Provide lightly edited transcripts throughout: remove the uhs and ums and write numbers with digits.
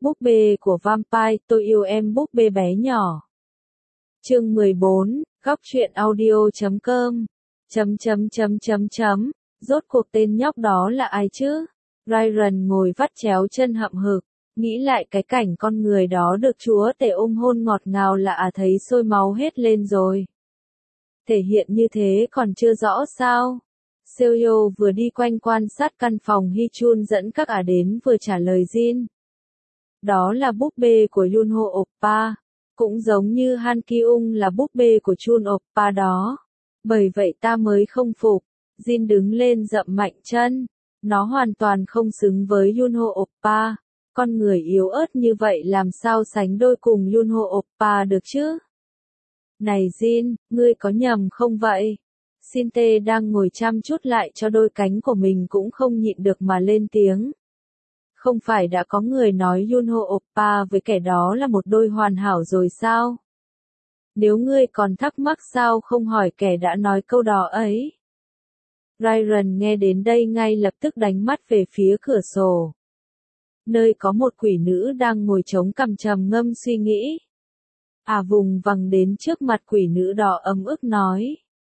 Búp bê của Vampire, tôi yêu em búp bê bé nhỏ. Chương 14, góc truyện audio.com. Rốt cuộc tên nhóc đó là ai chứ? Ryan ngồi vắt chéo chân hậm hực, nghĩ lại cái cảnh con người đó được chúa tể ôm hôn ngọt ngào là thấy sôi máu hết lên rồi. Thể hiện như thế còn chưa rõ sao? Seo vừa đi quanh quan sát căn phòng Hichun dẫn các đến vừa trả lời Jin. Đó là búp bê của Yunho Oppa, cũng giống như Han Kyung là búp bê của Chun Oppa đó. Bởi vậy ta mới không phục. Jin đứng lên dậm mạnh chân. Nó hoàn toàn không xứng với Yunho Oppa. Con người yếu ớt như vậy làm sao sánh đôi cùng Yunho Oppa được chứ? Này Jin, ngươi có nhầm không vậy? Sinte đang ngồi chăm chút lại cho đôi cánh của mình cũng không nhịn được mà lên tiếng. Không phải đã có người nói Yunho Oppa với kẻ đó là một đôi hoàn hảo rồi sao? Nếu ngươi còn thắc mắc sao không hỏi kẻ đã nói câu đó ấy? Ryan nghe đến đây ngay lập tức đánh mắt về phía cửa sổ. Nơi có một quỷ nữ đang ngồi chống cằm trầm ngâm suy nghĩ. Vùng vằng đến trước mặt quỷ nữ đó ấm ức nói.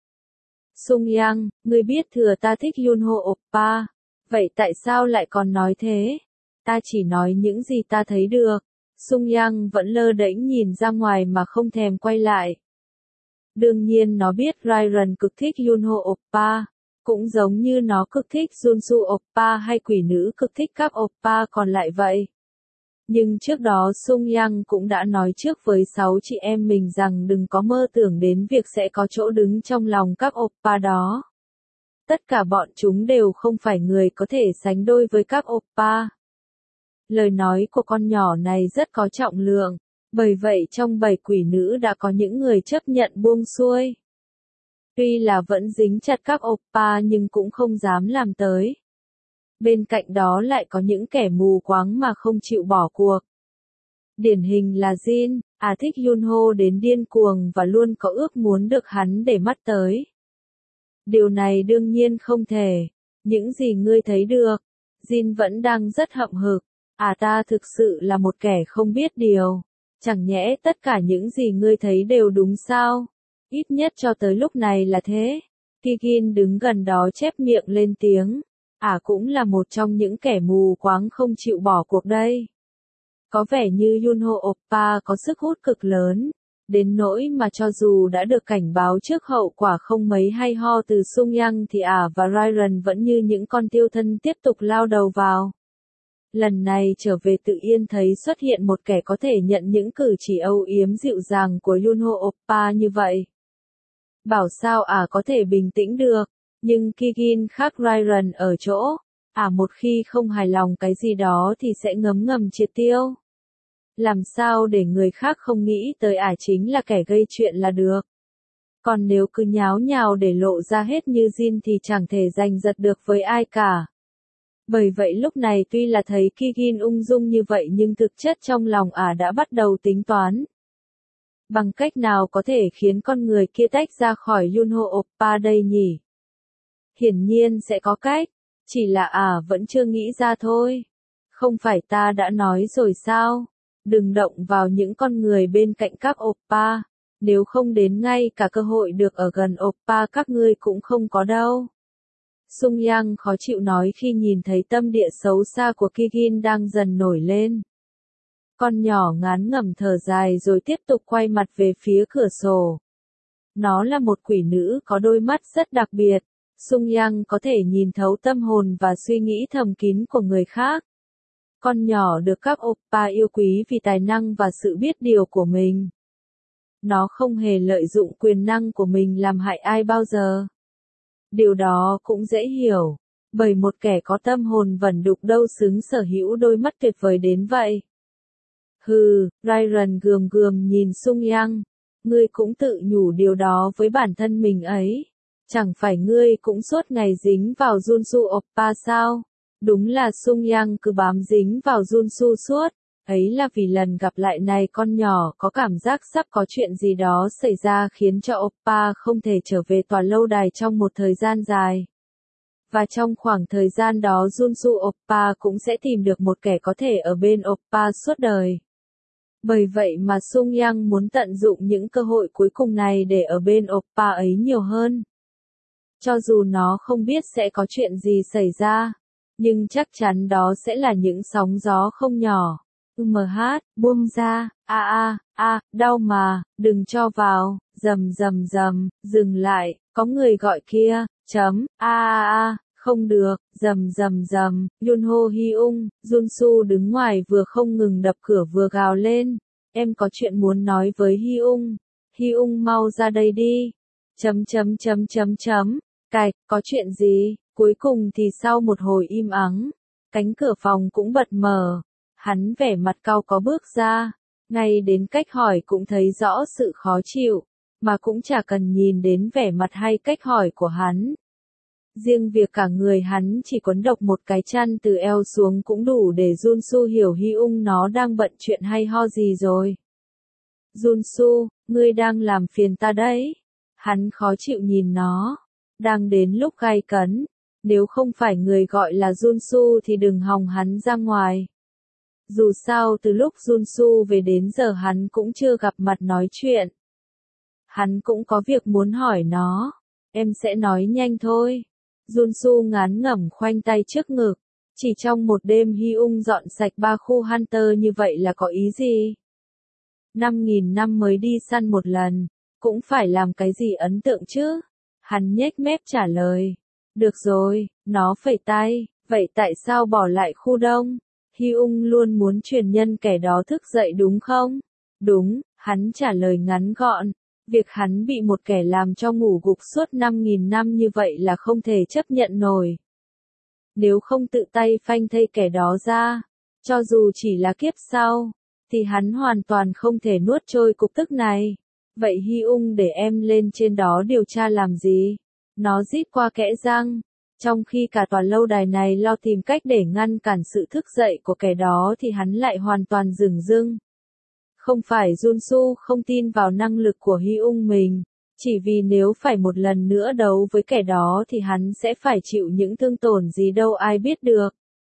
Sung Yang, ngươi biết thừa ta thích Yunho Oppa, vậy tại sao lại còn nói thế? Ta chỉ nói những gì ta thấy được. Sung Yang vẫn lơ đễnh nhìn ra ngoài mà không thèm quay lại. Đương nhiên nó biết Ryan cực thích Yunho Oppa, cũng giống như nó cực thích Junsu Oppa hay quỷ nữ cực thích các Oppa còn lại vậy. Nhưng trước đó Sung Yang cũng đã nói trước với 6 chị em mình rằng đừng có mơ tưởng đến việc sẽ có chỗ đứng trong lòng các Oppa đó. Tất cả bọn chúng đều không phải người có thể sánh đôi với các Oppa. Lời nói của con nhỏ này rất có trọng lượng, bởi vậy trong 7 quỷ nữ đã có những người chấp nhận buông xuôi. Tuy là vẫn dính chặt các Oppa nhưng cũng không dám làm tới. Bên cạnh đó lại có những kẻ mù quáng mà không chịu bỏ cuộc. Điển hình là Jin, thích Yunho đến điên cuồng và luôn có ước muốn được hắn để mắt tới. Điều này đương nhiên không thể. Những gì ngươi thấy được, Jin vẫn đang rất hậm hực. Ta thực sự là một kẻ không biết điều. Chẳng nhẽ tất cả những gì ngươi thấy đều đúng sao? Ít nhất cho tới lúc này là thế. Kigin đứng gần đó chép miệng lên tiếng. Cũng là một trong những kẻ mù quáng không chịu bỏ cuộc đây. Có vẻ như Yunho Oppa có sức hút cực lớn, đến nỗi mà cho dù đã được cảnh báo trước hậu quả không mấy hay ho từ Sung Yang thì và Ryan vẫn như những con tiêu thân tiếp tục lao đầu vào. Lần này trở về tự yên thấy xuất hiện một kẻ có thể nhận những cử chỉ âu yếm dịu dàng của Yunho Oppa như vậy. Bảo sao có thể bình tĩnh được, nhưng Kigin khác Ryan ở chỗ, một khi không hài lòng cái gì đó thì sẽ ngấm ngầm triệt tiêu. Làm sao để người khác không nghĩ tới chính là kẻ gây chuyện là được. Còn nếu cứ nháo nhào để lộ ra hết như Jin thì chẳng thể giành giật được với ai cả. Bởi vậy lúc này tuy là thấy Kigin ung dung như vậy nhưng thực chất trong lòng đã bắt đầu tính toán. Bằng cách nào có thể khiến con người kia tách ra khỏi Yunho Oppa đây nhỉ? Hiển nhiên sẽ có cách, chỉ là vẫn chưa nghĩ ra thôi. Không phải ta đã nói rồi sao? Đừng động vào những con người bên cạnh các Oppa, nếu không đến ngay cả cơ hội được ở gần Oppa các ngươi cũng không có đâu. Sung Yang khó chịu nói khi nhìn thấy tâm địa xấu xa của Kigin đang dần nổi lên. Con nhỏ ngán ngẩm thở dài rồi tiếp tục quay mặt về phía cửa sổ. Nó là một quỷ nữ có đôi mắt rất đặc biệt. Sung Yang có thể nhìn thấu tâm hồn và suy nghĩ thầm kín của người khác. Con nhỏ được các Oppa yêu quý vì tài năng và sự biết điều của mình. Nó không hề lợi dụng quyền năng của mình làm hại ai bao giờ. Điều đó cũng dễ hiểu, bởi một kẻ có tâm hồn vẩn đục đâu xứng sở hữu đôi mắt tuyệt vời đến vậy. Ryan gườm gườm nhìn Sung Yang. Ngươi cũng tự nhủ điều đó với bản thân mình ấy. Chẳng phải ngươi cũng suốt ngày dính vào Junsu Oppa sao? Đúng là Sung Yang cứ bám dính vào Junsu suốt. Ấy là vì lần gặp lại này con nhỏ có cảm giác sắp có chuyện gì đó xảy ra khiến cho Oppa không thể trở về tòa lâu đài trong một thời gian dài. Và trong khoảng thời gian đó Junsu Oppa cũng sẽ tìm được một kẻ có thể ở bên Oppa suốt đời. Bởi vậy mà Sung Yang muốn tận dụng những cơ hội cuối cùng này để ở bên Oppa ấy nhiều hơn. Cho dù nó không biết sẽ có chuyện gì xảy ra, nhưng chắc chắn đó sẽ là những sóng gió không nhỏ. MH, buông ra, đau mà, đừng cho vào, rầm rầm rầm, dừng lại, có người gọi kia, không được, rầm rầm rầm, Yunho Hyung, Junsu đứng ngoài vừa không ngừng đập cửa vừa gào lên, em có chuyện muốn nói với Hyung, Hyung mau ra đây đi, cạch, có chuyện gì, cuối cùng thì sau một hồi im ắng, cánh cửa phòng cũng bật mở, hắn vẻ mặt cau có bước ra, ngay đến cách hỏi cũng thấy rõ sự khó chịu, mà cũng chả cần nhìn đến vẻ mặt hay cách hỏi của hắn. Riêng việc cả người hắn chỉ quấn độc một cái chăn từ eo xuống cũng đủ để Junsu hiểu Hyung nó đang bận chuyện hay ho gì rồi. Junsu, ngươi đang làm phiền ta đấy. Hắn khó chịu nhìn nó. Đang đến lúc gay cấn. Nếu không phải người gọi là Junsu thì đừng hòng hắn ra ngoài. Dù sao từ lúc Junsu về đến giờ hắn cũng chưa gặp mặt nói chuyện. Hắn cũng có việc muốn hỏi nó. Em sẽ nói nhanh thôi. Junsu ngán ngẩm khoanh tay trước ngực. Chỉ trong một đêm Hyung dọn sạch 3 khu Hunter như vậy là có ý gì? 5.000 năm mới đi săn một lần. Cũng phải làm cái gì ấn tượng chứ? Hắn nhếch mép trả lời. Được rồi, nó phẩy tay. Vậy tại sao bỏ lại khu đông? Hyung luôn muốn truyền nhân kẻ đó thức dậy đúng không? Đúng, hắn trả lời ngắn gọn. Việc hắn bị một kẻ làm cho ngủ gục suốt 5.000 năm như vậy là không thể chấp nhận nổi. Nếu không tự tay phanh thây kẻ đó ra, cho dù chỉ là kiếp sau, thì hắn hoàn toàn không thể nuốt trôi cục tức này. Vậy Hyung để em lên trên đó điều tra làm gì? Nó rít qua kẽ răng. Trong khi cả tòa lâu đài này lo tìm cách để ngăn cản sự thức dậy của kẻ đó thì hắn lại hoàn toàn dửng dưng. Không phải Junsu không tin vào năng lực của Hyung mình, chỉ vì nếu phải một lần nữa đấu với kẻ đó thì hắn sẽ phải chịu những thương tổn gì đâu ai biết được.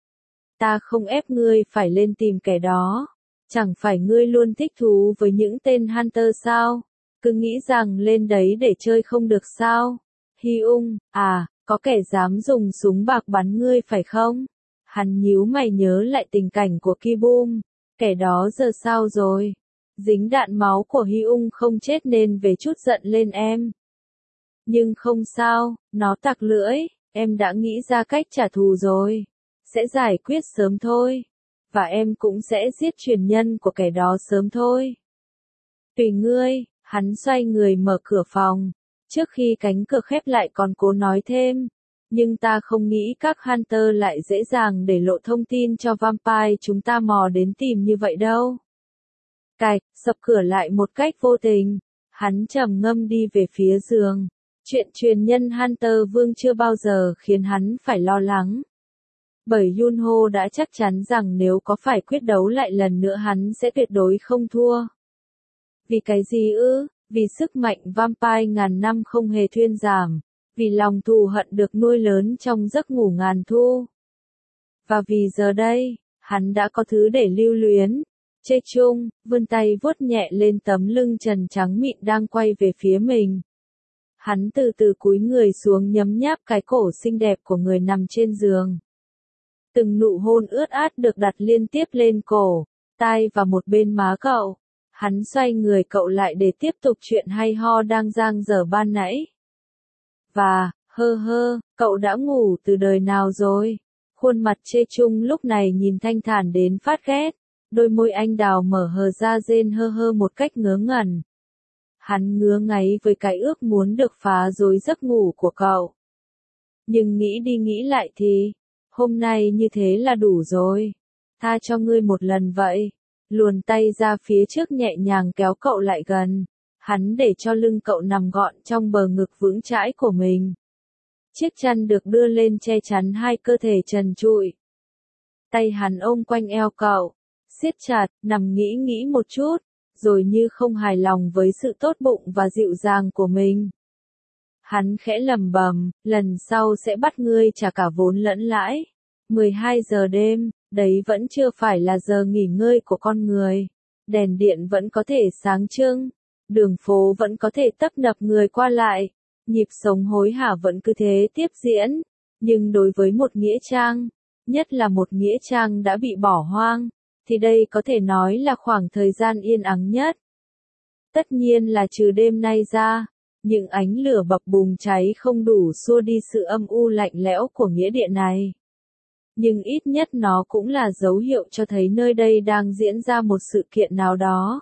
Ta không ép ngươi phải lên tìm kẻ đó. Chẳng phải ngươi luôn thích thú với những tên Hunter sao? Cứ nghĩ rằng lên đấy để chơi không được sao? Hyung, có kẻ dám dùng súng bạc bắn ngươi phải không? Hắn nhíu mày nhớ lại tình cảnh của Kibum. Kẻ đó giờ sao rồi? Dính đạn máu của Hyung không chết nên về chút giận lên em. Nhưng không sao, nó tặc lưỡi, em đã nghĩ ra cách trả thù rồi. Sẽ giải quyết sớm thôi. Và em cũng sẽ giết truyền nhân của kẻ đó sớm thôi. Tùy ngươi, hắn xoay người mở cửa phòng. Trước khi cánh cửa khép lại còn cố nói thêm. Nhưng ta không nghĩ các Hunter lại dễ dàng để lộ thông tin cho vampire chúng ta mò đến tìm như vậy đâu. Cạch, sập cửa lại một cách vô tình. Hắn trầm ngâm đi về phía giường. Chuyện truyền nhân Hunter Vương chưa bao giờ khiến hắn phải lo lắng. Bởi Yunho đã chắc chắn rằng nếu có phải quyết đấu lại lần nữa hắn sẽ tuyệt đối không thua. Vì cái gì ư? Vì sức mạnh vampire ngàn năm không hề thuyên giảm. Vì lòng thù hận được nuôi lớn trong giấc ngủ ngàn thu. Và vì giờ đây, hắn đã có thứ để lưu luyến. Chê chung, vươn tay vuốt nhẹ lên tấm lưng trần trắng mịn đang quay về phía mình. Hắn từ từ cúi người xuống nhấm nháp cái cổ xinh đẹp của người nằm trên giường. Từng nụ hôn ướt át được đặt liên tiếp lên cổ, tai và một bên má cậu. Hắn xoay người cậu lại để tiếp tục chuyện hay ho đang dang dở ban nãy. Và, cậu đã ngủ từ đời nào rồi? Khuôn mặt Chê Chung lúc này nhìn thanh thản đến phát ghét. Đôi môi anh đào mở hờ ra rên một cách ngớ ngẩn. Hắn ngứa ngáy với cái ước muốn được phá rối giấc ngủ của cậu. Nhưng nghĩ đi nghĩ lại thì, hôm nay như thế là đủ rồi. Tha cho ngươi một lần vậy. Luồn tay ra phía trước nhẹ nhàng kéo cậu lại gần. Hắn để cho lưng cậu nằm gọn trong bờ ngực vững chãi của mình. Chiếc chăn được đưa lên che chắn hai cơ thể trần trụi. Tay hắn ôm quanh eo cậu, siết chặt, nằm nghĩ một chút, rồi như không hài lòng với sự tốt bụng và dịu dàng của mình. Hắn khẽ lầm bầm, lần sau sẽ bắt ngươi trả cả vốn lẫn lãi. 12 giờ đêm, đấy vẫn chưa phải là giờ nghỉ ngơi của con người. Đèn điện vẫn có thể sáng trưng, đường phố vẫn có thể tấp nập người qua lại, nhịp sống hối hả vẫn cứ thế tiếp diễn. Nhưng đối với một nghĩa trang, nhất là một nghĩa trang đã bị bỏ hoang, thì đây có thể nói là khoảng thời gian yên ắng nhất. Tất nhiên là trừ đêm nay ra, những ánh lửa bập bùng cháy không đủ xua đi sự âm u lạnh lẽo của nghĩa địa này. Nhưng ít nhất nó cũng là dấu hiệu cho thấy nơi đây đang diễn ra một sự kiện nào đó.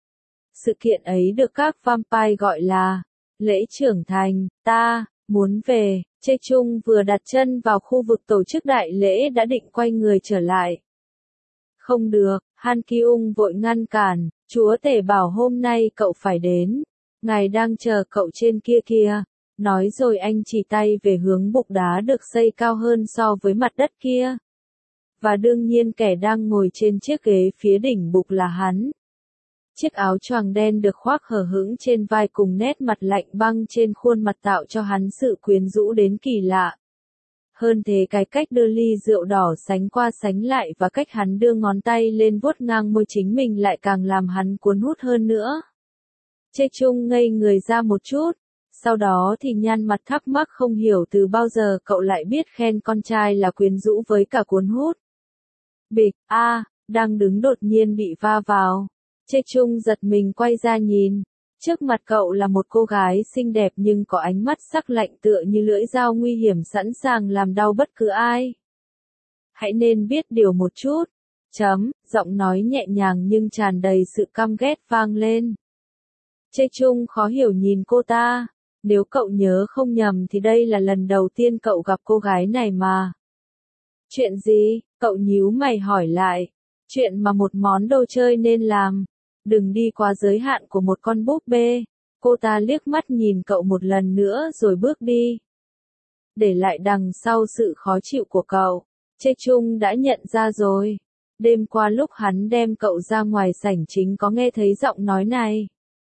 Sự kiện ấy được các vampire gọi là lễ trưởng thành. Ta muốn về. Chê Chung vừa đặt chân vào khu vực tổ chức đại lễ đã định quay người trở lại. Không được, Han Ki-ung vội ngăn cản, chúa tể bảo hôm nay cậu phải đến. Ngài đang chờ cậu trên kia kìa. Nói rồi anh chỉ tay về hướng bục đá được xây cao hơn so với mặt đất kia. Và đương nhiên kẻ đang ngồi trên chiếc ghế phía đỉnh bục là hắn. Chiếc áo choàng đen được khoác hở hững trên vai cùng nét mặt lạnh băng trên khuôn mặt tạo cho hắn sự quyến rũ đến kỳ lạ. Hơn thế cái cách đưa ly rượu đỏ sánh qua sánh lại và cách hắn đưa ngón tay lên vuốt ngang môi chính mình lại càng làm hắn cuốn hút hơn nữa. Chê Chung ngây người ra một chút, sau đó thì nhăn mặt thắc mắc không hiểu từ bao giờ cậu lại biết khen con trai là quyến rũ với cả cuốn hút. Bịch, đang đứng đột nhiên bị va vào. Chê Chung giật mình quay ra nhìn. Trước mặt cậu là một cô gái xinh đẹp nhưng có ánh mắt sắc lạnh tựa như lưỡi dao nguy hiểm sẵn sàng làm đau bất cứ ai. Hãy nên biết điều một chút. Giọng nói nhẹ nhàng nhưng tràn đầy sự căm ghét vang lên. Chê Chung khó hiểu nhìn cô ta. Nếu cậu nhớ không nhầm thì đây là lần đầu tiên cậu gặp cô gái này mà. Chuyện gì? Cậu nhíu mày hỏi lại. Chuyện mà một món đồ chơi nên làm. Đừng đi quá giới hạn của một con búp bê. Cô ta liếc mắt nhìn cậu một lần nữa rồi bước đi. Để lại đằng sau sự khó chịu của cậu. Chê Chung đã nhận ra rồi. Đêm qua lúc hắn đem cậu ra ngoài sảnh chính có nghe thấy giọng nói này.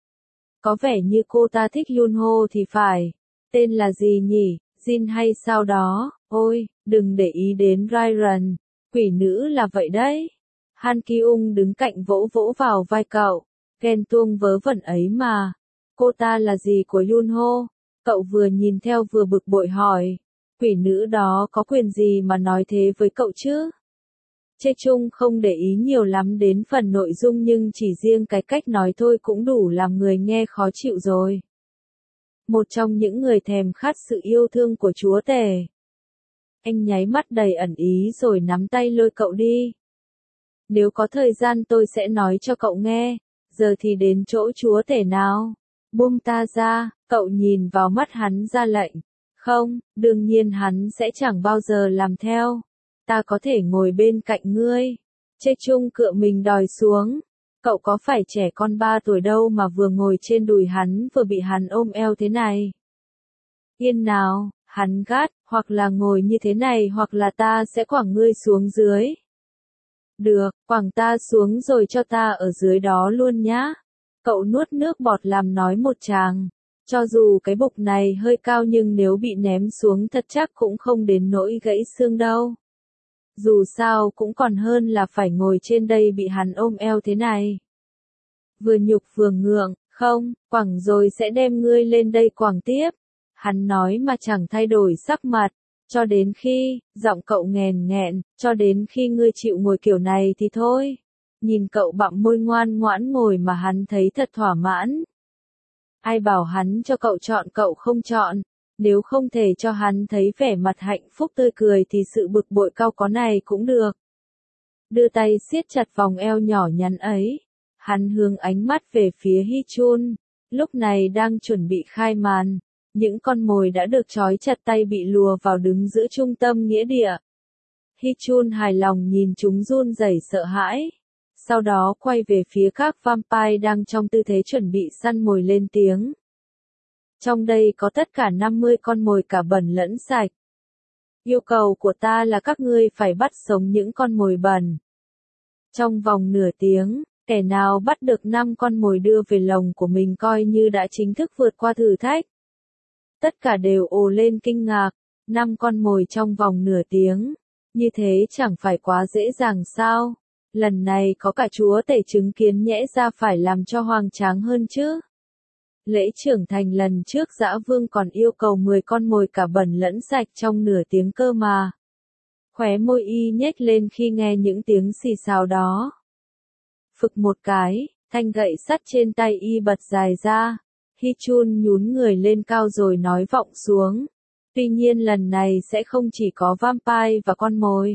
Có vẻ như cô ta thích Yunho thì phải. Tên là gì nhỉ? Jin hay sao đó? Ôi, đừng để ý đến Ryan. Quỷ nữ là vậy đấy. Han Ki-ung đứng cạnh vỗ vỗ vào vai cậu. Ghen tuông vớ vẩn ấy mà. Cô ta là gì của Yunho? Cậu vừa nhìn theo vừa bực bội hỏi. Quỷ nữ đó có quyền gì mà nói thế với cậu chứ? Chê Chung không để ý nhiều lắm đến phần nội dung nhưng chỉ riêng cái cách nói thôi cũng đủ làm người nghe khó chịu rồi. Một trong những người thèm khát sự yêu thương của chúa tể. Anh nháy mắt đầy ẩn ý rồi nắm tay lôi cậu đi. Nếu có thời gian tôi sẽ nói cho cậu nghe, giờ thì đến chỗ chúa tể nào. Buông ta ra, cậu nhìn vào mắt hắn ra lệnh. Không, đương nhiên hắn sẽ chẳng bao giờ làm theo. Ta có thể ngồi bên cạnh ngươi. Chê Chung cựa mình đòi xuống. Cậu có phải trẻ con 3 tuổi đâu mà vừa ngồi trên đùi hắn vừa bị hắn ôm eo thế này. Yên nào, hắn gắt, hoặc là ngồi như thế này hoặc là ta sẽ quẳng ngươi xuống dưới. Được, quẳng ta xuống rồi cho ta ở dưới đó luôn nhá. Cậu nuốt nước bọt làm nói một tràng. Cho dù cái bục này hơi cao nhưng nếu bị ném xuống thật chắc cũng không đến nỗi gãy xương đâu. Dù sao cũng còn hơn là phải ngồi trên đây bị hắn ôm eo thế này. Vừa nhục vừa ngượng, không, quẳng rồi sẽ đem ngươi lên đây quẳng tiếp. Hắn nói mà chẳng thay đổi sắc mặt. Cho đến khi, giọng cậu nghèn nghẹn, cho đến khi ngươi chịu ngồi kiểu này thì thôi. Nhìn cậu bặm môi ngoan ngoãn ngồi mà hắn thấy thật thỏa mãn. Ai bảo hắn cho cậu chọn cậu không chọn. Nếu không thể cho hắn thấy vẻ mặt hạnh phúc tươi cười thì sự bực bội cao có này cũng được. Đưa tay siết chặt vòng eo nhỏ nhắn ấy. Hắn hướng ánh mắt về phía Hi-chun. Lúc này đang chuẩn bị khai màn. Những con mồi đã được trói chặt tay bị lùa vào đứng giữa trung tâm nghĩa địa. Hi-chun hài lòng nhìn chúng run rẩy sợ hãi. Sau đó quay về phía các vampire đang trong tư thế chuẩn bị săn mồi lên tiếng. Trong đây có tất cả 50 con mồi cả bẩn lẫn sạch. Yêu cầu của ta là các ngươi phải bắt sống những con mồi bẩn. Trong vòng nửa tiếng, kẻ nào bắt được 5 con mồi đưa về lồng của mình coi như đã chính thức vượt qua thử thách. Tất cả đều ồ lên kinh ngạc, 5 con mồi trong vòng nửa tiếng. Như thế chẳng phải quá dễ dàng sao? Lần này có cả chúa tể chứng kiến nhẽ ra phải làm cho hoành tráng hơn chứ. Lễ trưởng thành lần trước Dã Vương còn yêu cầu 10 con mồi cả bẩn lẫn sạch trong nửa tiếng cơ mà. Khóe môi y nhếch lên khi nghe những tiếng xì xào đó. Phực một cái, thanh gậy sắt trên tay y bật dài ra. Hichun nhún người lên cao rồi nói vọng xuống. Tuy nhiên lần này sẽ không chỉ có vampire và con mồi.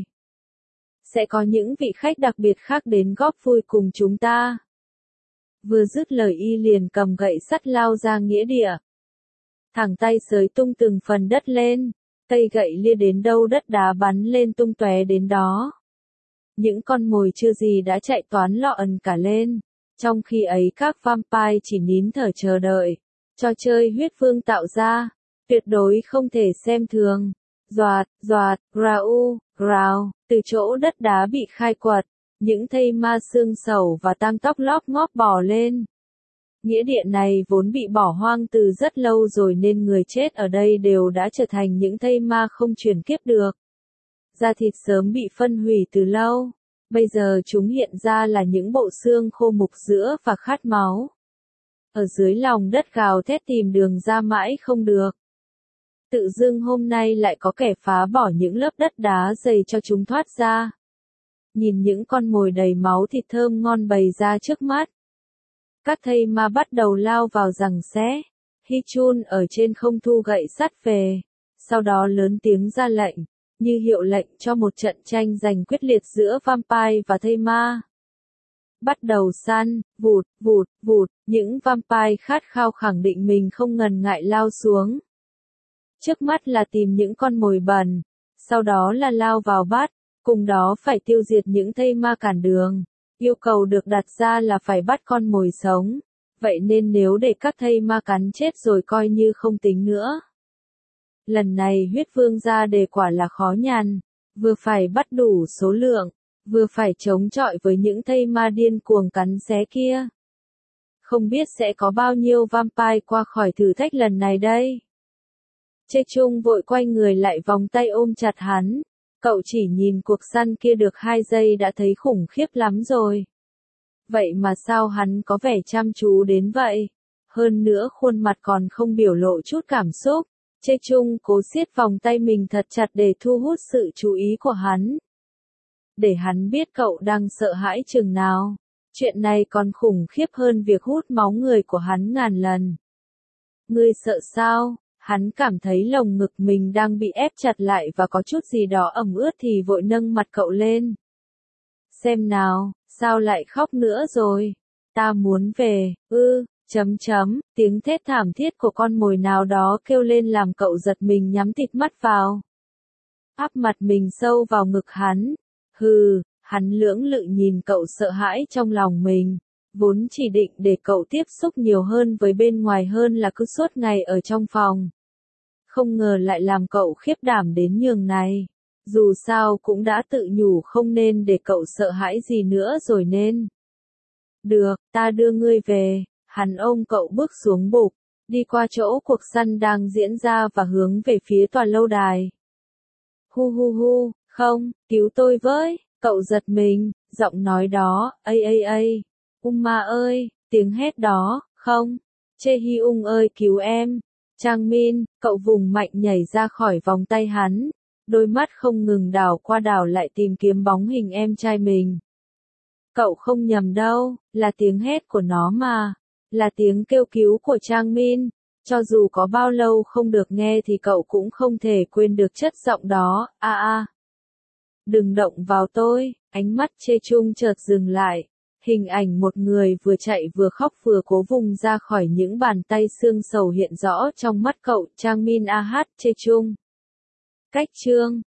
Sẽ có những vị khách đặc biệt khác đến góp vui cùng chúng ta. Vừa dứt lời y liền cầm gậy sắt lao ra nghĩa địa. Thẳng tay xới tung từng phần đất lên, cây gậy lia đến đâu đất đá bắn lên tung tóe đến đó. Những con mồi chưa gì đã chạy toán lọ ẩn cả lên, trong khi ấy các vampire chỉ nín thở chờ đợi. Trò chơi huyết vương tạo ra, tuyệt đối không thể xem thường. Doạt, doạt, rau, rào, từ chỗ đất đá bị khai quật, những thây ma xương sầu và tang tóc lóp ngóp bò lên. Nghĩa địa này vốn bị bỏ hoang từ rất lâu rồi nên người chết ở đây đều đã trở thành những thây ma không chuyển kiếp được. Da thịt sớm bị phân hủy từ lâu, bây giờ chúng hiện ra là những bộ xương khô mục rữa và khát máu. Ở dưới lòng đất gào thét tìm đường ra mãi không được. Tự dưng hôm nay lại có kẻ phá bỏ những lớp đất đá dày cho chúng thoát ra. Nhìn những con mồi đầy máu thịt thơm ngon bày ra trước mắt. Các thây ma bắt đầu lao vào giằng xé. Hichun ở trên không thu gậy sắt về. Sau đó lớn tiếng ra lệnh, như hiệu lệnh cho một trận tranh giành quyết liệt giữa vampire và thây ma. Bắt đầu săn, vụt, vụt, vụt, những vampire khát khao khẳng định mình không ngần ngại lao xuống. Trước mắt là tìm những con mồi bẩn, sau đó là lao vào bắt, cùng đó phải tiêu diệt những thây ma cản đường. Yêu cầu được đặt ra là phải bắt con mồi sống, vậy nên nếu để các thây ma cắn chết rồi coi như không tính nữa. Lần này huyết vương ra đề quả là khó nhằn, vừa phải bắt đủ số lượng, vừa phải chống chọi với những thây ma điên cuồng cắn xé kia. Không biết sẽ có bao nhiêu vampire qua khỏi thử thách lần này đây. Chê Chung vội quay người lại vòng tay ôm chặt hắn. Cậu chỉ nhìn cuộc săn kia được 2 giây đã thấy khủng khiếp lắm rồi. Vậy mà sao hắn có vẻ chăm chú đến vậy? Hơn nữa khuôn mặt còn không biểu lộ chút cảm xúc. Chê Chung cố siết vòng tay mình thật chặt để thu hút sự chú ý của hắn. Để hắn biết cậu đang sợ hãi chừng nào. Chuyện này còn khủng khiếp hơn việc hút máu người của hắn ngàn lần. Ngươi sợ sao? Hắn cảm thấy lồng ngực mình đang bị ép chặt lại và có chút gì đó ẩm ướt thì vội nâng mặt cậu lên. Xem nào, sao lại khóc nữa rồi? Ta muốn về, tiếng thét thảm thiết của con mồi nào đó kêu lên làm cậu giật mình nhắm tịt mắt vào. Áp mặt mình sâu vào ngực hắn. Hắn lưỡng lự nhìn cậu sợ hãi trong lòng mình. Vốn chỉ định để cậu tiếp xúc nhiều hơn với bên ngoài hơn là cứ suốt ngày ở trong phòng. Không ngờ lại làm cậu khiếp đảm đến nhường này. Dù sao cũng đã tự nhủ không nên để cậu sợ hãi gì nữa rồi nên. Được, ta đưa ngươi về. Hắn ôm cậu bước xuống bục, đi qua chỗ cuộc săn đang diễn ra và hướng về phía tòa lâu đài. Hu, không, cứu tôi với, cậu giật mình, giọng nói đó, ây. Ma ơi, tiếng hét đó, không, Chê Hy Ung ơi cứu em. Trang Min, cậu vùng mạnh nhảy ra khỏi vòng tay hắn, đôi mắt không ngừng đảo qua đảo lại tìm kiếm bóng hình em trai mình. Cậu không nhầm đâu, là tiếng hét của nó mà, là tiếng kêu cứu của Trang Min, cho dù có bao lâu không được nghe thì cậu cũng không thể quên được chất giọng đó, Đừng động vào tôi, ánh mắt Chê Chung chợt dừng lại. Hình ảnh một người vừa chạy vừa khóc vừa cố vùng ra khỏi những bàn tay xương sầu hiện rõ trong mắt cậu. Trang Min Chê Chung. Cách chương